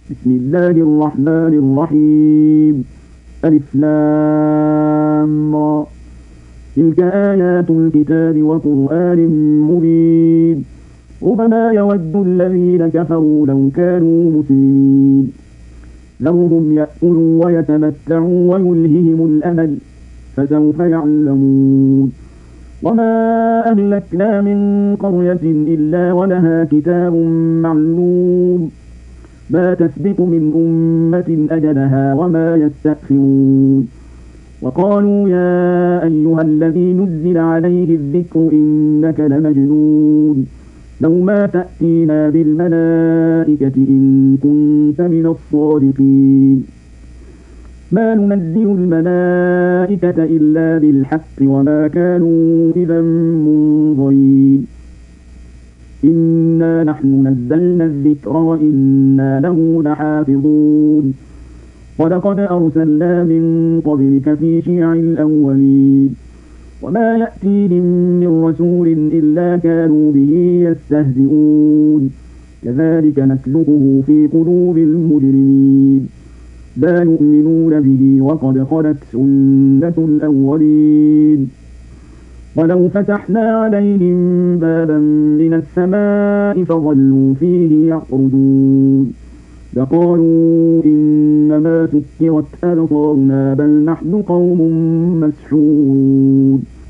بسم الله الرحمن الرحيم. ألف لام را. تلك آيات الكتاب وقرآن مبين. ربما يود الذين كفروا لو كانوا مسلمين. ذرهم يأكلوا ويتمتعوا ويلههم الأمل فسوف يعلمون. وما أهلكنا من قرية إلا ولها كتاب معلوم ما تسبق من أمة أجلها وما يستأخرون. وقالوا يا أيها الذي نزل عليه الذكر إنك لمجنون لو ما تأتينا بالملائكة إن كنت من الصادقين. ما ننزل الملائكة إلا بالحق وما كانوا إذا منظرين. إنا نحن نزلنا الذكر وإنا له لحافظون. ولقد أرسلنا من قبلك في شيع الأولين وما يأتيهم من رسول إلا كانوا به يستهزئون. كذلك نسلكه في قلوب المجرمين. لا يؤمنون به وقد خلت سنة الأولين. ولو فتحنا عليهم بابا من السماء فظلوا فيه يعرجون لقالوا إنما سكرت أبصارنا بل نحن قوم مسحورون.